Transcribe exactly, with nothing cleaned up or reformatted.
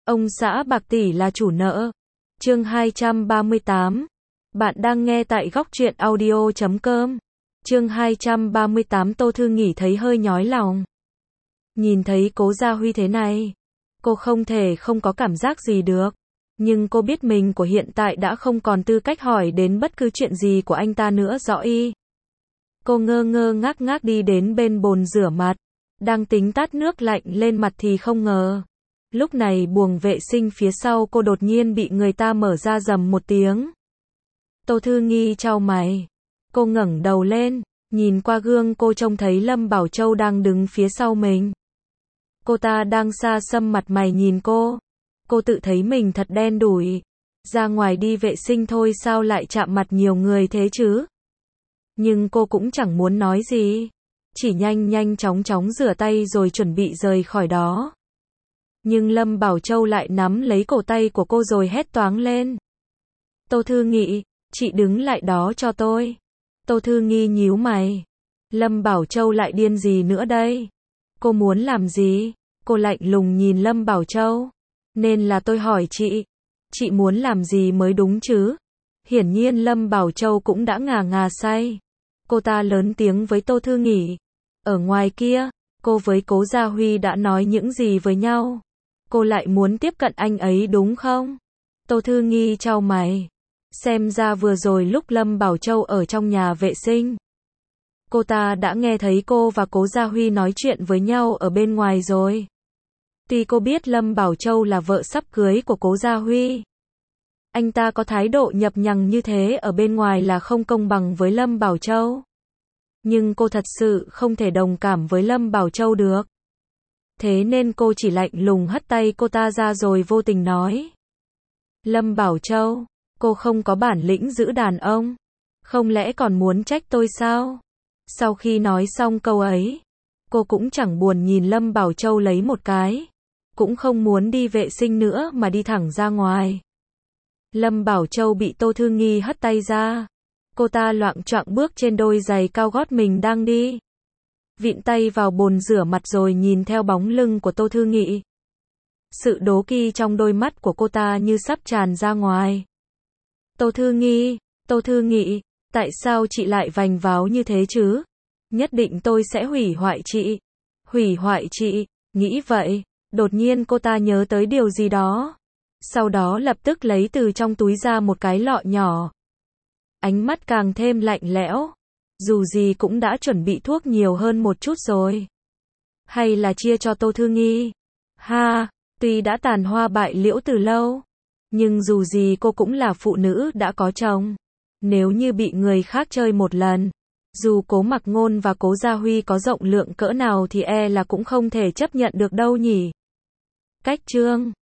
Ông xã bạc tỷ là chủ nợ. Chương hai trăm ba mươi tám. Bạn đang nghe tại góc truyện audio chấm com. Chương hai trăm ba mươi tám. Tô Thư Nghỉ thấy hơi nhói lòng. Nhìn thấy Cố Gia Huy thế này, cô không thể không có cảm giác gì được. Nhưng cô biết mình của hiện tại đã không còn tư cách hỏi đến bất cứ chuyện gì của anh ta nữa rõ y. Cô ngơ ngơ ngác ngác đi đến bên bồn rửa mặt, đang tính tát nước lạnh lên mặt thì không ngờ. Lúc này buồng vệ sinh phía sau cô đột nhiên bị người ta mở ra rầm một tiếng. Tô Thư Nghi chau mày. Cô ngẩng đầu lên, nhìn qua gương cô trông thấy Lâm Bảo Châu đang đứng phía sau mình. Cô ta đang xa xăm mặt mày nhìn cô. Cô tự thấy mình thật đen đủi. Ra ngoài đi vệ sinh thôi sao lại chạm mặt nhiều người thế chứ? Nhưng cô cũng chẳng muốn nói gì. Chỉ nhanh nhanh chóng chóng rửa tay rồi chuẩn bị rời khỏi đó. Nhưng Lâm Bảo Châu lại nắm lấy cổ tay của cô rồi hét toáng lên. Tô Thư Nghị, chị đứng lại đó cho tôi. Tô Thư Nghi nhíu mày. Lâm Bảo Châu lại điên gì nữa đây? Cô muốn làm gì? Cô lạnh lùng nhìn Lâm Bảo Châu. Nên là tôi hỏi chị. Chị muốn làm gì mới đúng chứ? Hiển nhiên Lâm Bảo Châu cũng đã ngà ngà say. Cô ta lớn tiếng với Tô Thư Nghỉ. Ở ngoài kia, cô với Cố Gia Huy đã nói những gì với nhau? Cô lại muốn tiếp cận anh ấy đúng không? Tô Thư Nghi chau mày. Xem ra vừa rồi lúc Lâm Bảo Châu ở trong nhà vệ sinh, cô ta đã nghe thấy cô và Cố Gia Huy nói chuyện với nhau ở bên ngoài rồi. Tuy cô biết Lâm Bảo Châu là vợ sắp cưới của Cố Gia Huy, anh ta có thái độ nhập nhằng như thế ở bên ngoài là không công bằng với Lâm Bảo Châu. Nhưng cô thật sự không thể đồng cảm với Lâm Bảo Châu được. Thế nên cô chỉ lạnh lùng hất tay cô ta ra rồi vô tình nói. Lâm Bảo Châu, cô không có bản lĩnh giữ đàn ông. Không lẽ còn muốn trách tôi sao? Sau khi nói xong câu ấy, cô cũng chẳng buồn nhìn Lâm Bảo Châu lấy một cái. Cũng không muốn đi vệ sinh nữa mà đi thẳng ra ngoài. Lâm Bảo Châu bị Tô Thư Nghi hất tay ra. Cô ta loạng choạng bước trên đôi giày cao gót mình đang đi. Vịn tay vào bồn rửa mặt rồi nhìn theo bóng lưng của Tô Thư Nghị. Sự đố kỵ trong đôi mắt của cô ta như sắp tràn ra ngoài. Tô Thư Nghi, Tô Thư Nghị, tại sao chị lại vành váo như thế chứ? Nhất định tôi sẽ hủy hoại chị. Hủy hoại chị, nghĩ vậy. Đột nhiên cô ta nhớ tới điều gì đó. Sau đó lập tức lấy từ trong túi ra một cái lọ nhỏ. Ánh mắt càng thêm lạnh lẽo. Dù gì cũng đã chuẩn bị thuốc nhiều hơn một chút rồi. Hay là chia cho Tô Thư Nghi? Ha, tuy đã tàn hoa bại liễu từ lâu, nhưng dù gì cô cũng là phụ nữ đã có chồng. Nếu như bị người khác chơi một lần, dù Cố Mặc Ngôn và Cố Gia Huy có rộng lượng cỡ nào thì e là cũng không thể chấp nhận được đâu nhỉ. Cách chương